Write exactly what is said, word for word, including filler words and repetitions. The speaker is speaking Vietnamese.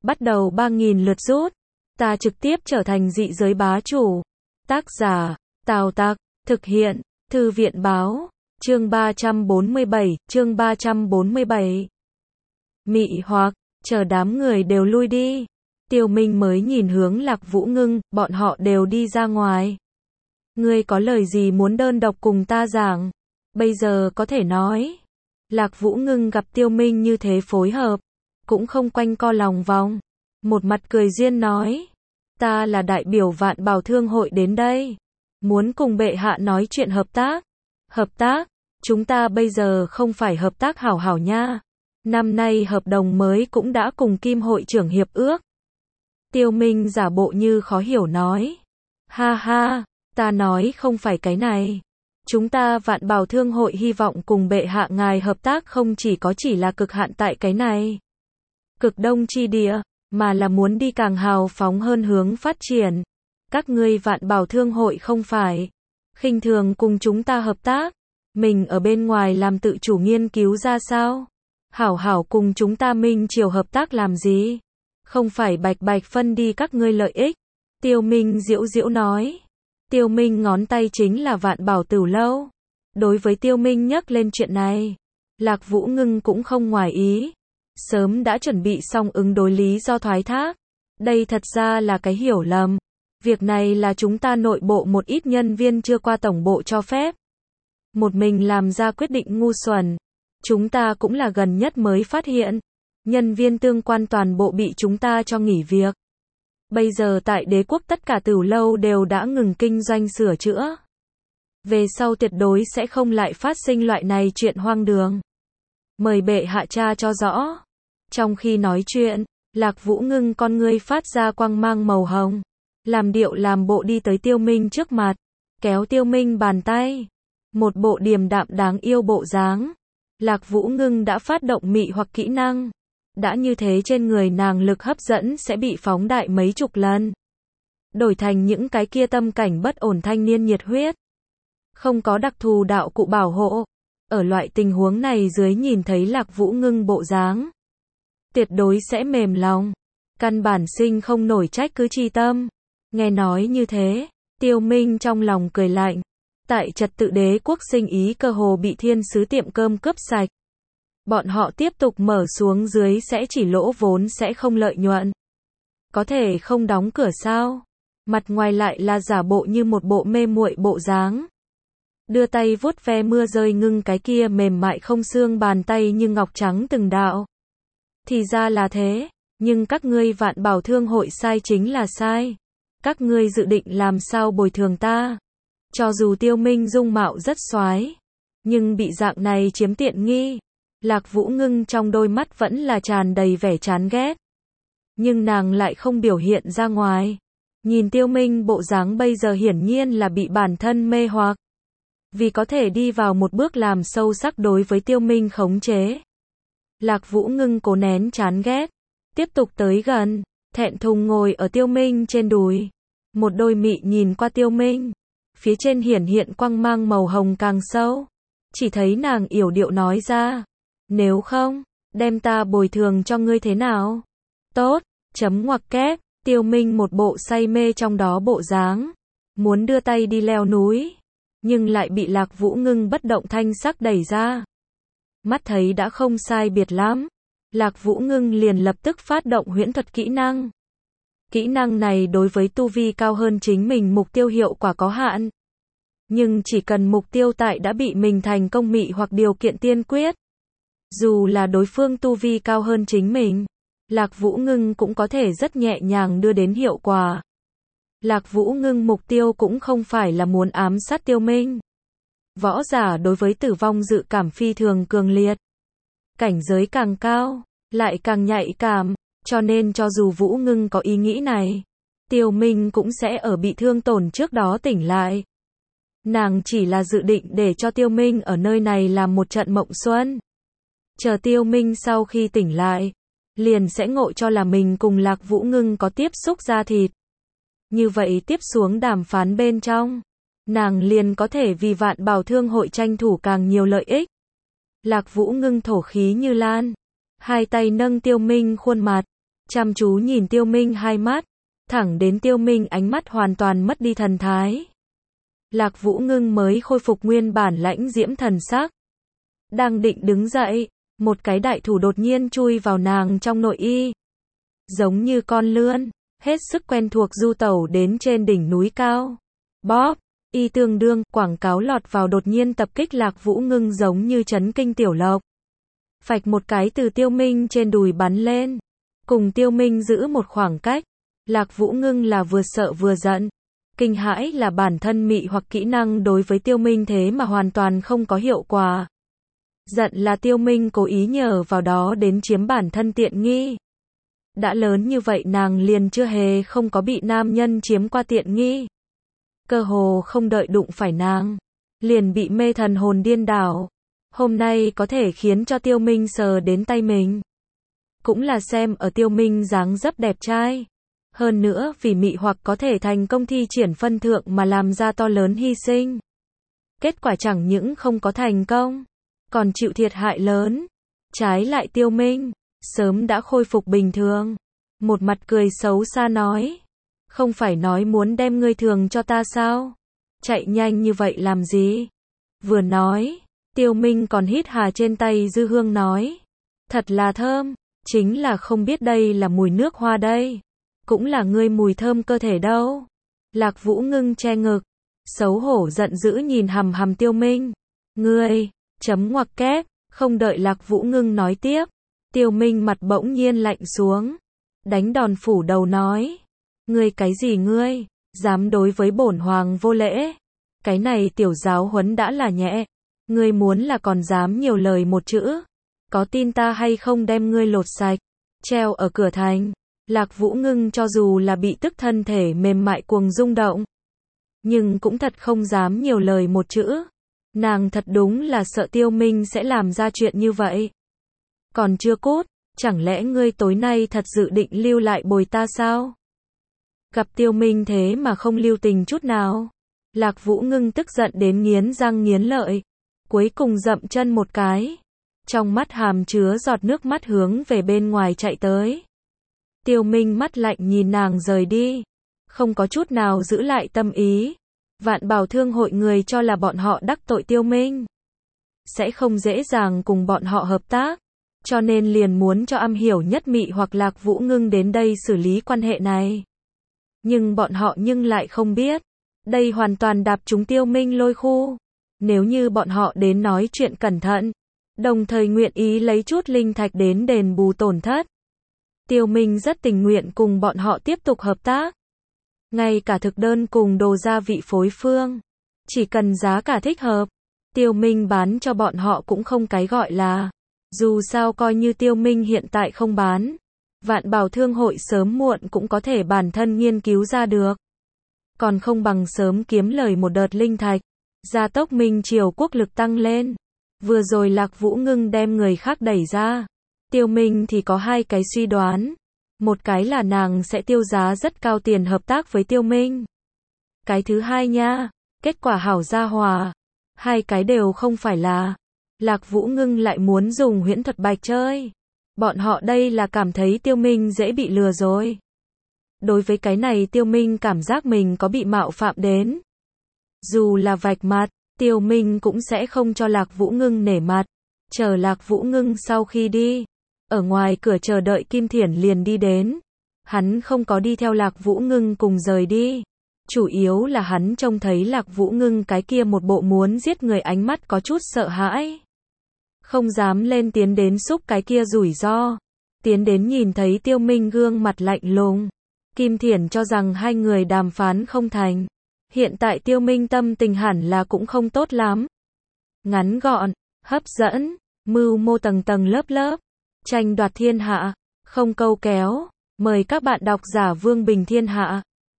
bắt đầu ba nghìn lượt rút. Ta trực tiếp trở thành dị giới bá chủ. Tác giả, Tào Tặc, thực hiện, Thư viện báo, chương ba trăm bốn mươi bảy, chương ba trăm bốn mươi bảy. Mị hoặc, chờ đám người đều lui đi. Tiêu Minh mới nhìn hướng Lạc Vũ Ngưng, bọn họ đều đi ra ngoài. Ngươi có lời gì muốn đơn độc cùng ta giảng? Bây giờ có thể nói. Lạc Vũ Ngưng gặp Tiêu Minh như thế phối hợp, cũng không quanh co lòng vòng. Một mặt cười duyên nói. Ta là đại biểu Vạn Bảo Thương hội đến đây. Muốn cùng bệ hạ nói chuyện hợp tác. Hợp tác? Chúng ta bây giờ không phải hợp tác hảo hảo nha. Năm nay hợp đồng mới cũng đã cùng Kim hội trưởng hiệp ước. Tiêu Minh giả bộ như khó hiểu nói. Ha ha, ta nói không phải cái này. Chúng ta Vạn Bảo Thương hội hy vọng cùng bệ hạ ngài hợp tác không chỉ có chỉ là cực hạn tại cái này. Cực Đông chi địa, mà là muốn đi càng hào phóng hơn hướng phát triển. Các ngươi Vạn Bảo Thương hội không phải khinh thường cùng chúng ta hợp tác. Mình ở bên ngoài làm tự chủ nghiên cứu ra sao? Hảo hảo cùng chúng ta Minh Triều hợp tác làm gì? Không phải bạch bạch phân đi các ngươi lợi ích. Tiêu Minh giễu giễu nói. Tiêu Minh ngón tay chính là Vạn Bảo Tửu Lâu. Đối với Tiêu Minh nhắc lên chuyện này, Lạc Vũ Ngưng cũng không ngoài ý. Sớm đã chuẩn bị xong ứng đối lý do thoái thác. Đây thật ra là cái hiểu lầm. Việc này là chúng ta nội bộ một ít nhân viên chưa qua tổng bộ cho phép. Một mình làm ra quyết định ngu xuẩn. Chúng ta cũng là gần nhất mới phát hiện. Nhân viên tương quan toàn bộ bị chúng ta cho nghỉ việc. Bây giờ tại đế quốc tất cả tửu lâu đều đã ngừng kinh doanh sửa chữa. Về sau tuyệt đối sẽ không lại phát sinh loại này chuyện hoang đường. Mời bệ hạ tra cho rõ. Trong khi nói chuyện, Lạc Vũ Ngưng con ngươi phát ra quang mang màu hồng. Làm điệu làm bộ đi tới Tiêu Minh trước mặt. Kéo Tiêu Minh bàn tay. Một bộ điềm đạm đáng yêu bộ dáng. Lạc Vũ Ngưng đã phát động mị hoặc kỹ năng. Đã như thế trên người nàng lực hấp dẫn sẽ bị phóng đại mấy chục lần. Đổi thành những cái kia tâm cảnh bất ổn thanh niên nhiệt huyết. Không có đặc thù đạo cụ bảo hộ. Ở loại tình huống này dưới nhìn thấy Lạc Vũ Ngưng bộ dáng. Tuyệt đối sẽ mềm lòng. Căn bản sinh không nổi trách cứ chi tâm. Nghe nói như thế, Tiêu Minh trong lòng cười lạnh. Tại trật tự đế quốc sinh ý cơ hồ bị thiên sứ tiệm cơm cướp sạch. Bọn họ tiếp tục mở xuống dưới sẽ chỉ lỗ vốn sẽ không lợi nhuận. Có thể không đóng cửa sao? Mặt ngoài lại là giả bộ như một bộ mê muội bộ dáng. Đưa tay vuốt ve mưa rơi ngưng cái kia mềm mại không xương bàn tay như ngọc trắng từng đạo. Thì ra là thế, nhưng các ngươi Vạn Bảo Thương hội sai chính là sai. Các ngươi dự định làm sao bồi thường ta? Cho dù Tiêu Minh dung mạo rất xoái, nhưng bị dạng này chiếm tiện nghi. Lạc Vũ Ngưng trong đôi mắt vẫn là tràn đầy vẻ chán ghét. Nhưng nàng lại không biểu hiện ra ngoài. Nhìn Tiêu Minh bộ dáng bây giờ hiển nhiên là bị bản thân mê hoặc. Vì có thể đi vào một bước làm sâu sắc đối với Tiêu Minh khống chế. Lạc Vũ Ngưng cố nén chán ghét. Tiếp tục tới gần, thẹn thùng ngồi ở Tiêu Minh trên đùi. Một đôi mị nhìn qua Tiêu Minh. Phía trên hiển hiện quang mang màu hồng càng sâu. Chỉ thấy nàng yểu điệu nói ra. Nếu không, đem ta bồi thường cho ngươi thế nào? Tốt, chấm ngoặc kép, Tiêu Minh một bộ say mê trong đó bộ dáng. Muốn đưa tay đi leo núi. Nhưng lại bị Lạc Vũ Ngưng bất động thanh sắc đẩy ra. Mắt thấy đã không sai biệt lắm. Lạc Vũ Ngưng liền lập tức phát động huyễn thuật kỹ năng. Kỹ năng này đối với tu vi cao hơn chính mình mục tiêu hiệu quả có hạn. Nhưng chỉ cần mục tiêu tại đã bị mình thành công mị hoặc điều kiện tiên quyết. Dù là đối phương tu vi cao hơn chính mình, Lạc Vũ Ngưng cũng có thể rất nhẹ nhàng đưa đến hiệu quả. Lạc Vũ Ngưng mục tiêu cũng không phải là muốn ám sát Tiêu Minh. Võ giả đối với tử vong dự cảm phi thường cường liệt. Cảnh giới càng cao, lại càng nhạy cảm, cho nên cho dù Vũ Ngưng có ý nghĩ này, Tiêu Minh cũng sẽ ở bị thương tổn trước đó tỉnh lại. Nàng chỉ là dự định để cho Tiêu Minh ở nơi này làm một trận mộng xuân. Chờ Tiêu Minh sau khi tỉnh lại, liền sẽ ngộ cho là mình cùng Lạc Vũ Ngưng có tiếp xúc da thịt. Như vậy tiếp xuống đàm phán bên trong, nàng liền có thể vì Vạn Bảo Thương hội tranh thủ càng nhiều lợi ích. Lạc Vũ Ngưng thổ khí như lan, hai tay nâng Tiêu Minh khuôn mặt, chăm chú nhìn Tiêu Minh hai mắt, thẳng đến Tiêu Minh ánh mắt hoàn toàn mất đi thần thái. Lạc Vũ Ngưng mới khôi phục nguyên bản lãnh diễm thần sắc. Đang định đứng dậy, một cái đại thủ đột nhiên chui vào nàng trong nội y. Giống như con lươn, hết sức quen thuộc du tẩu đến trên đỉnh núi cao. Bóp, y tương đương, quảng cáo lọt vào đột nhiên tập kích Lạc Vũ Ngưng giống như chấn kinh tiểu lộc. Phạch một cái từ Tiêu Minh trên đùi bắn lên. Cùng Tiêu Minh giữ một khoảng cách. Lạc Vũ Ngưng là vừa sợ vừa giận. Kinh hãi là bản thân mị hoặc kỹ năng đối với Tiêu Minh thế mà hoàn toàn không có hiệu quả. Giận là Tiêu Minh cố ý nhờ vào đó đến chiếm bản thân tiện nghi. Đã lớn như vậy nàng liền chưa hề không có bị nam nhân chiếm qua tiện nghi. Cơ hồ không đợi đụng phải nàng, liền bị mê thần hồn điên đảo. Hôm nay có thể khiến cho Tiêu Minh sờ đến tay mình. Cũng là xem ở Tiêu Minh dáng dấp đẹp trai. Hơn nữa vì mị hoặc có thể thành công thi triển phân thượng mà làm ra to lớn hy sinh. Kết quả chẳng những không có thành công, còn chịu thiệt hại lớn. Trái lại Tiêu Minh, sớm đã khôi phục bình thường. Một mặt cười xấu xa nói. Không phải nói muốn đem ngươi thường cho ta sao? Chạy nhanh như vậy làm gì? Vừa nói, Tiêu Minh còn hít hà trên tay dư hương nói. Thật là thơm, chính là không biết đây là mùi nước hoa đây. Cũng là ngươi mùi thơm cơ thể đâu. Lạc Vũ Ngưng che ngực, xấu hổ giận dữ nhìn hằm hằm Tiêu Minh. Ngươi, chấm ngoặc kép, không đợi Lạc Vũ Ngưng nói tiếp. Tiêu Minh mặt bỗng nhiên lạnh xuống. Đánh đòn phủ đầu nói. Ngươi cái gì ngươi, dám đối với bổn hoàng vô lễ. Cái này tiểu giáo huấn đã là nhẹ. Ngươi muốn là còn dám nhiều lời một chữ. Có tin ta hay không đem ngươi lột sạch, treo ở cửa thành. Lạc Vũ Ngưng cho dù là bị tức thân thể mềm mại cuồng rung động. Nhưng cũng thật không dám nhiều lời một chữ. Nàng thật đúng là sợ Tiêu Minh sẽ làm ra chuyện như vậy. Còn chưa cút, chẳng lẽ ngươi tối nay thật dự định lưu lại bồi ta sao? Gặp Tiêu Minh thế mà không lưu tình chút nào. Lạc Vũ Ngưng tức giận đến nghiến răng nghiến lợi. Cuối cùng dậm chân một cái. Trong mắt hàm chứa giọt nước mắt hướng về bên ngoài chạy tới. Tiêu Minh mắt lạnh nhìn nàng rời đi. Không có chút nào giữ lại tâm ý. Vạn Bảo Thương hội người cho là bọn họ đắc tội Tiêu Minh. Sẽ không dễ dàng cùng bọn họ hợp tác. Cho nên liền muốn cho am hiểu nhất mị hoặc Lạc Vũ Ngưng đến đây xử lý quan hệ này. Nhưng bọn họ nhưng lại không biết. Đây hoàn toàn đạp trúng Tiêu Minh lôi khu. Nếu như bọn họ đến nói chuyện cẩn thận. Đồng thời nguyện ý lấy chút linh thạch đến đền bù tổn thất. Tiêu Minh rất tình nguyện cùng bọn họ tiếp tục hợp tác. Ngay cả thực đơn cùng đồ gia vị phối phương. Chỉ cần giá cả thích hợp. Tiêu Minh bán cho bọn họ cũng không cái gọi là. Dù sao coi như Tiêu Minh hiện tại không bán. Vạn Bảo Thương hội sớm muộn cũng có thể bản thân nghiên cứu ra được. Còn không bằng sớm kiếm lời một đợt linh thạch. Gia tốc Minh Triều quốc lực tăng lên. Vừa rồi Lạc Vũ Ngưng đem người khác đẩy ra. Tiêu Minh thì có hai cái suy đoán. Một cái là nàng sẽ tiêu giá rất cao tiền hợp tác với Tiêu Minh. Cái thứ hai nha, kết quả hảo gia hòa. Hai cái đều không phải là. Lạc Vũ Ngưng lại muốn dùng huyễn thuật bạch chơi. Bọn họ đây là cảm thấy Tiêu Minh dễ bị lừa rồi. Đối với cái này Tiêu Minh cảm giác mình có bị mạo phạm đến. Dù là vạch mặt, Tiêu Minh cũng sẽ không cho Lạc Vũ Ngưng nể mặt. Chờ Lạc Vũ Ngưng sau khi đi. Ở ngoài cửa chờ đợi Kim Thiển liền đi đến. Hắn không có đi theo Lạc Vũ Ngưng cùng rời đi. Chủ yếu là hắn trông thấy Lạc Vũ Ngưng cái kia một bộ muốn giết người ánh mắt có chút sợ hãi. Không dám lên tiến đến xúc cái kia rủi ro. Tiến đến nhìn thấy Tiêu Minh gương mặt lạnh lùng. Kim Thiển cho rằng hai người đàm phán không thành. Hiện tại Tiêu Minh tâm tình hẳn là cũng không tốt lắm. Ngắn gọn, hấp dẫn, mưu mô tầng tầng lớp lớp. Tranh đoạt thiên hạ, không câu kéo. Mời các bạn đọc giả Vương Bình Thiên Hạ.